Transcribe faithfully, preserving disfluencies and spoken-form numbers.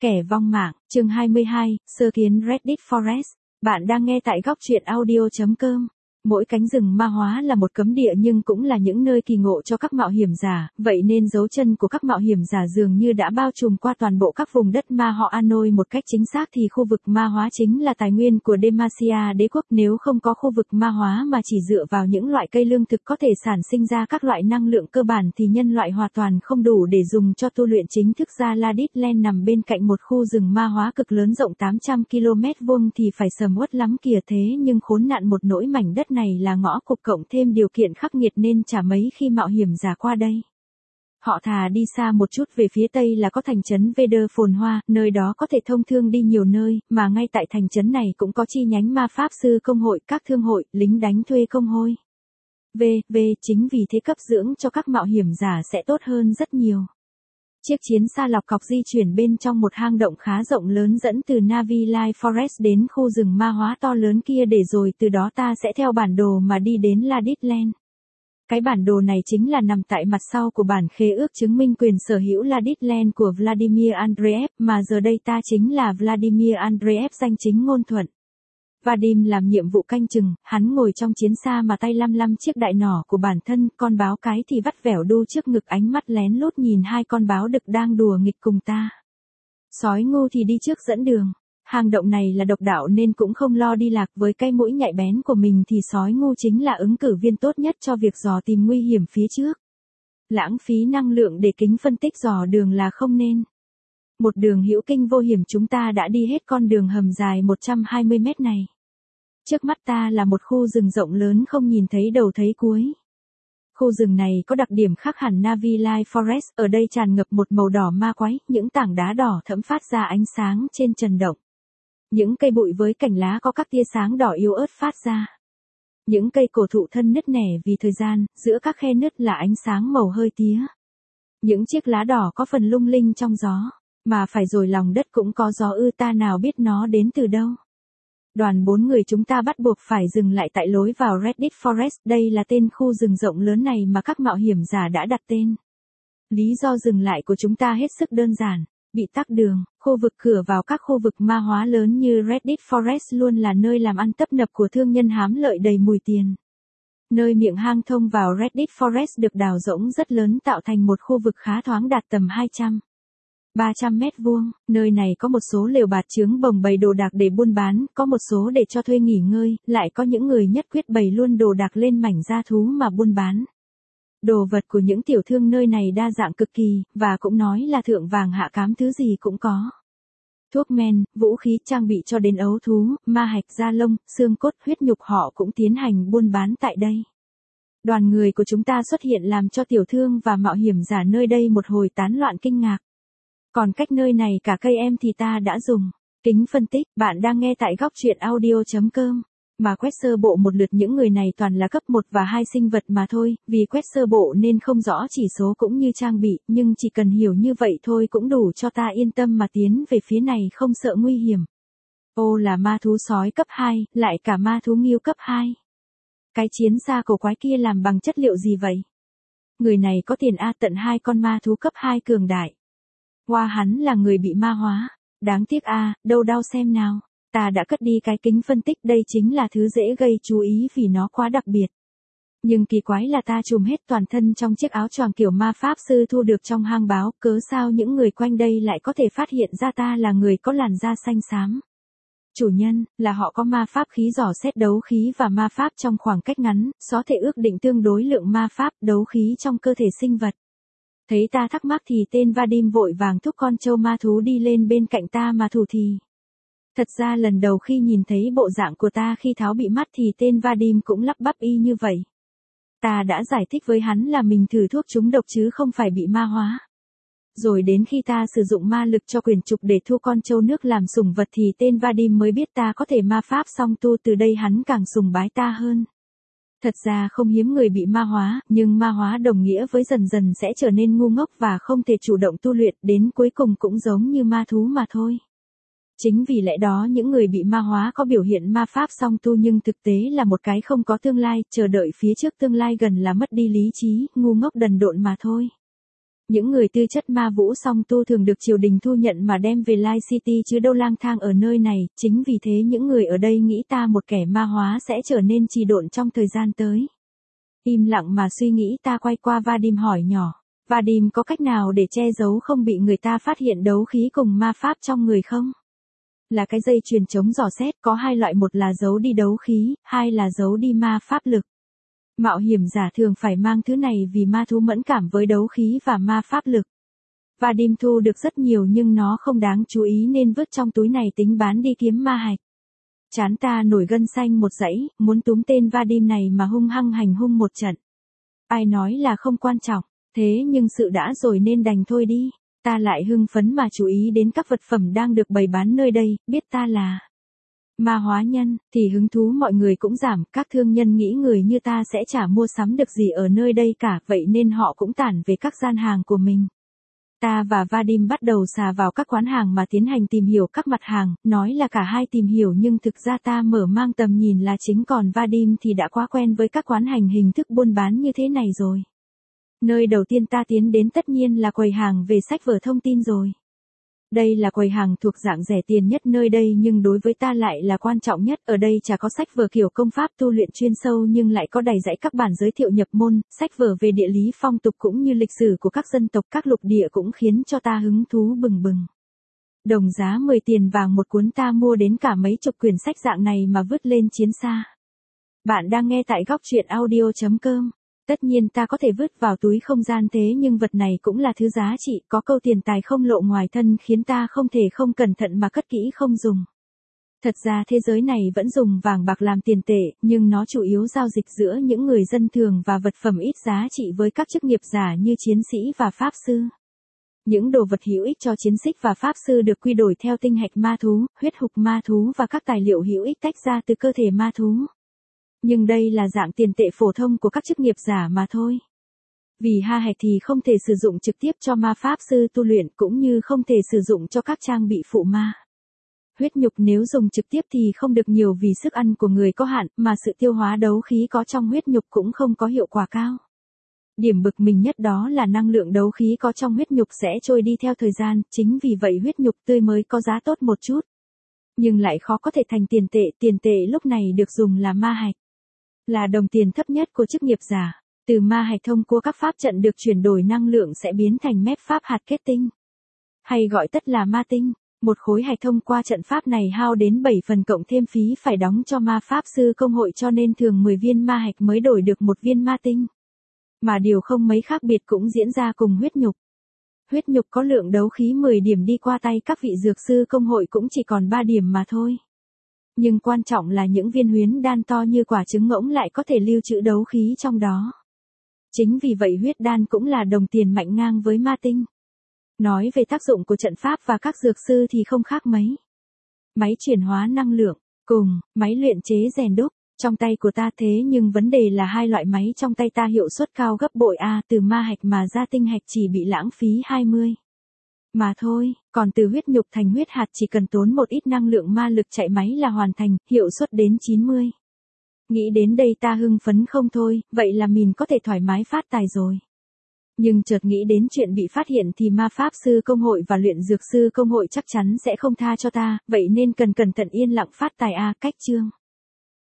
Kẻ vong mạng, chương hai mươi hai, sơ kiến Reddit Forest. Bạn đang nghe tại góc truyện audio chấm com. Mỗi cánh rừng ma hóa là một cấm địa nhưng cũng là những nơi kỳ ngộ cho các mạo hiểm giả, vậy nên dấu chân của các mạo hiểm giả dường như đã bao trùm qua toàn bộ các vùng đất ma họ Anoi. Một cách chính xác thì khu vực ma hóa chính là tài nguyên của Demacia đế quốc. Nếu không có khu vực ma hóa mà chỉ dựa vào những loại cây lương thực có thể sản sinh ra các loại năng lượng cơ bản thì nhân loại hoàn toàn không đủ để dùng cho tu luyện chính thức. Ra Laditland nằm bên cạnh một khu rừng ma hóa cực lớn rộng tám trăm ki lô mét vuông thì phải sầm uất lắm kìa, thế nhưng khốn nạn một nỗi mảnh đất này là ngõ cụt cộng thêm điều kiện khắc nghiệt nên chả mấy khi mạo hiểm giả qua đây. Họ thà đi xa một chút về phía tây là có thành trấn Veder phồn hoa, nơi đó có thể thông thương đi nhiều nơi, mà ngay tại thành trấn này cũng có chi nhánh ma pháp sư công hội, các thương hội, lính đánh thuê công hội. V, V, chính vì thế cấp dưỡng cho các mạo hiểm giả sẽ tốt hơn rất nhiều. Chiếc chiến xa lọc cọc di chuyển bên trong một hang động khá rộng lớn dẫn từ Navilife Forest đến khu rừng ma hóa to lớn kia, để rồi từ đó ta sẽ theo bản đồ mà đi đến Laditland. Cái bản đồ này chính là nằm tại mặt sau của bản khế ước chứng minh quyền sở hữu Laditland của Vladimir Andreev, mà giờ đây ta chính là Vladimir Andreev danh chính ngôn thuận. Vadim làm nhiệm vụ canh chừng, hắn ngồi trong chiến xa mà tay lăm lăm chiếc đại nỏ của bản thân, con báo cái thì vắt vẻo đu trước ngực, ánh mắt lén lút nhìn hai con báo đực đang đùa nghịch cùng ta. Sói ngu thì đi trước dẫn đường. Hang động này là độc đạo nên cũng không lo đi lạc, với cái mũi nhạy bén của mình thì sói ngu chính là ứng cử viên tốt nhất cho việc dò tìm nguy hiểm phía trước. Lãng phí năng lượng để kính phân tích dò đường là không nên. Một đường hữu kinh vô hiểm, chúng ta đã đi hết con đường hầm dài một trăm hai mươi mét này. Trước mắt ta là một khu rừng rộng lớn không nhìn thấy đầu thấy cuối. Khu rừng này có đặc điểm khác hẳn Navilife Forest, ở đây tràn ngập một màu đỏ ma quái, những tảng đá đỏ thẫm phát ra ánh sáng trên trần động. Những cây bụi với cành lá có các tia sáng đỏ yếu ớt phát ra. Những cây cổ thụ thân nứt nẻ vì thời gian, giữa các khe nứt là ánh sáng màu hơi tía. Những chiếc lá đỏ có phần lung linh trong gió. Mà phải rồi, lòng đất cũng có gió ư, ta nào biết nó đến từ đâu. Đoàn bốn người chúng ta bắt buộc phải dừng lại tại lối vào Reddit Forest, đây là tên khu rừng rộng lớn này mà các mạo hiểm giả đã đặt tên. Lý do dừng lại của chúng ta hết sức đơn giản, bị tắc đường. Khu vực cửa vào các khu vực ma hóa lớn như Reddit Forest luôn là nơi làm ăn tấp nập của thương nhân hám lợi đầy mùi tiền. Nơi miệng hang thông vào Reddit Forest được đào rỗng rất lớn tạo thành một khu vực khá thoáng đạt tầm hai trăm ba trăm mét vuông, nơi này có một số lều bạt chướng bồng bày đồ đạc để buôn bán, có một số để cho thuê nghỉ ngơi, lại có những người nhất quyết bày luôn đồ đạc lên mảnh da thú mà buôn bán. Đồ vật của những tiểu thương nơi này đa dạng cực kỳ, và cũng nói là thượng vàng hạ cám, thứ gì cũng có. Thuốc men, vũ khí, trang bị cho đến ấu thú, ma hạch, da lông, xương cốt, huyết nhục họ cũng tiến hành buôn bán tại đây. Đoàn người của chúng ta xuất hiện làm cho tiểu thương và mạo hiểm giả nơi đây một hồi tán loạn kinh ngạc. Còn cách nơi này cả cây em thì ta đã dùng kính phân tích. Bạn đang nghe tại góc truyện audio chấm com. Mà quét sơ bộ một lượt những người này toàn là cấp một và hai sinh vật mà thôi, vì quét sơ bộ nên không rõ chỉ số cũng như trang bị, nhưng chỉ cần hiểu như vậy thôi cũng đủ cho ta yên tâm mà tiến về phía này không sợ nguy hiểm. Ô là ma thú sói cấp hai, lại cả ma thú nghiêu cấp hai. Cái chiến xa cổ quái kia làm bằng chất liệu gì vậy? Người này có tiền a, tận hai con ma thú cấp hai cường đại. Hoa, hắn là người bị ma hóa. Đáng tiếc a, à, đâu đau xem nào. Ta đã cất đi cái kính phân tích, đây chính là thứ dễ gây chú ý vì nó quá đặc biệt. Nhưng kỳ quái là ta trùm hết toàn thân trong chiếc áo choàng kiểu ma pháp sư thu được trong hang báo, cớ sao những người quanh đây lại có thể phát hiện ra ta là người có làn da xanh xám. Chủ nhân, là họ có ma pháp khí dò xét đấu khí và ma pháp trong khoảng cách ngắn, có thể ước định tương đối lượng ma pháp, đấu khí trong cơ thể sinh vật. Thấy ta thắc mắc thì tên Vadim vội vàng thúc con trâu ma thú đi lên bên cạnh ta mà thủ thì. Thật ra lần đầu khi nhìn thấy bộ dạng của ta khi tháo bị mắt thì tên Vadim cũng lắp bắp y như vậy. Ta đã giải thích với hắn là mình thử thuốc trúng độc chứ không phải bị ma hóa. Rồi đến khi ta sử dụng ma lực cho quyển trục để thu con trâu nước làm sủng vật thì tên Vadim mới biết ta có thể ma pháp song tu, từ đây hắn càng sùng bái ta hơn. Thật ra không hiếm người bị ma hóa, nhưng ma hóa đồng nghĩa với dần dần sẽ trở nên ngu ngốc và không thể chủ động tu luyện, đến cuối cùng cũng giống như ma thú mà thôi. Chính vì lẽ đó những người bị ma hóa có biểu hiện ma pháp song tu nhưng thực tế là một cái không có tương lai, chờ đợi phía trước tương lai gần là mất đi lý trí, ngu ngốc đần độn mà thôi. Những người tư chất ma vũ song tu thường được triều đình thu nhận mà đem về Light City chứ đâu lang thang ở nơi này, chính vì thế những người ở đây nghĩ ta một kẻ ma hóa sẽ trở nên trì độn trong thời gian tới. Im lặng mà suy nghĩ ta quay qua Vadim hỏi nhỏ, Vadim có cách nào để che giấu không bị người ta phát hiện đấu khí cùng ma pháp trong người không? Là cái dây chuyền chống dò xét, có hai loại, một là giấu đi đấu khí, hai là giấu đi ma pháp lực. Mạo hiểm giả thường phải mang thứ này vì ma thú mẫn cảm với đấu khí và ma pháp lực. Vadim thu được rất nhiều nhưng nó không đáng chú ý nên vứt trong túi này tính bán đi kiếm ma hạch. Chán ta nổi gân xanh một dãy, muốn túm tên Vadim này mà hung hăng hành hung một trận. Ai nói là không quan trọng, thế nhưng sự đã rồi nên đành thôi đi. Ta lại hưng phấn mà chú ý đến các vật phẩm đang được bày bán nơi đây, biết ta là ma hóa nhân, thì hứng thú mọi người cũng giảm, các thương nhân nghĩ người như ta sẽ chả mua sắm được gì ở nơi đây cả, vậy nên họ cũng tản về các gian hàng của mình. Ta và Vadim bắt đầu xà vào các quán hàng mà tiến hành tìm hiểu các mặt hàng, nói là cả hai tìm hiểu nhưng thực ra ta mở mang tầm nhìn là chính, còn Vadim thì đã quá quen với các quán hành hình thức buôn bán như thế này rồi. Nơi đầu tiên ta tiến đến tất nhiên là quầy hàng về sách vở thông tin rồi. Đây là quầy hàng thuộc dạng rẻ tiền nhất nơi đây nhưng đối với ta lại là quan trọng nhất. Ở đây chả có sách vở kiểu công pháp tu luyện chuyên sâu nhưng lại có đầy dãy các bản giới thiệu nhập môn, sách vở về địa lý phong tục cũng như lịch sử của các dân tộc các lục địa cũng khiến cho ta hứng thú bừng bừng. Đồng giá mười tiền vàng một cuốn, ta mua đến cả mấy chục quyển sách dạng này mà vứt lên chiến xa. Bạn đang nghe tại góc truyện audio chấm com. Tất nhiên ta có thể vứt vào túi không gian thế nhưng vật này cũng là thứ giá trị, có câu tiền tài không lộ ngoài thân khiến ta không thể không cẩn thận mà cất kỹ không dùng. Thật ra thế giới này vẫn dùng vàng bạc làm tiền tệ, nhưng nó chủ yếu giao dịch giữa những người dân thường và vật phẩm ít giá trị với các chức nghiệp giả như chiến sĩ và pháp sư. Những đồ vật hữu ích cho chiến sĩ và pháp sư được quy đổi theo tinh hạch ma thú, huyết hục ma thú và các tài liệu hữu ích tách ra từ cơ thể ma thú. Nhưng đây là dạng tiền tệ phổ thông của các chức nghiệp giả mà thôi. Vì ha hạch thì không thể sử dụng trực tiếp cho ma pháp sư tu luyện cũng như không thể sử dụng cho các trang bị phụ ma. Huyết nhục nếu dùng trực tiếp thì không được nhiều vì sức ăn của người có hạn, mà sự tiêu hóa đấu khí có trong huyết nhục cũng không có hiệu quả cao. Điểm bực mình nhất đó là năng lượng đấu khí có trong huyết nhục sẽ trôi đi theo thời gian, chính vì vậy huyết nhục tươi mới có giá tốt một chút. Nhưng lại khó có thể thành tiền tệ, tiền tệ lúc này được dùng là ma hạch. Là đồng tiền thấp nhất của chức nghiệp giả. Từ ma hạch thông qua các pháp trận được chuyển đổi năng lượng sẽ biến thành mép pháp hạt kết tinh. Hay gọi tắt là ma tinh. Một khối hạch thông qua trận pháp này hao đến bảy phần cộng thêm phí phải đóng cho ma pháp sư công hội cho nên thường mười viên ma hạch mới đổi được một viên ma tinh. Mà điều không mấy khác biệt cũng diễn ra cùng huyết nhục. Huyết nhục có lượng đấu khí mười điểm đi qua tay các vị dược sư công hội cũng chỉ còn ba điểm mà thôi. Nhưng quan trọng là những viên huyết đan to như quả trứng ngỗng lại có thể lưu trữ đấu khí trong đó. Chính vì vậy huyết đan cũng là đồng tiền mạnh ngang với ma tinh. Nói về tác dụng của trận pháp và các dược sư thì không khác mấy. Máy chuyển hóa năng lượng, cùng, máy luyện chế rèn đúc, trong tay của ta thế nhưng vấn đề là hai loại máy trong tay ta hiệu suất cao gấp bội A, từ ma hạch mà ra tinh hạch chỉ bị lãng phí hai mươi. Mà thôi, còn từ huyết nhục thành huyết hạt chỉ cần tốn một ít năng lượng ma lực chạy máy là hoàn thành, hiệu suất đến chín mươi. Nghĩ đến đây ta hưng phấn không thôi, vậy là mình có thể thoải mái phát tài rồi. Nhưng chợt nghĩ đến chuyện bị phát hiện thì ma pháp sư công hội và luyện dược sư công hội chắc chắn sẽ không tha cho ta, vậy nên cần cẩn thận yên lặng phát tài a. Cách chương